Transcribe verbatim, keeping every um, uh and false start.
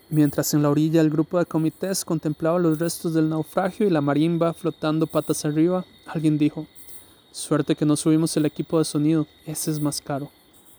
Mientras en la orilla el grupo de comités contemplaba los restos del naufragio y la marimba flotando patas arriba, alguien dijo: «Suerte que no subimos el equipo de sonido, ese es más caro».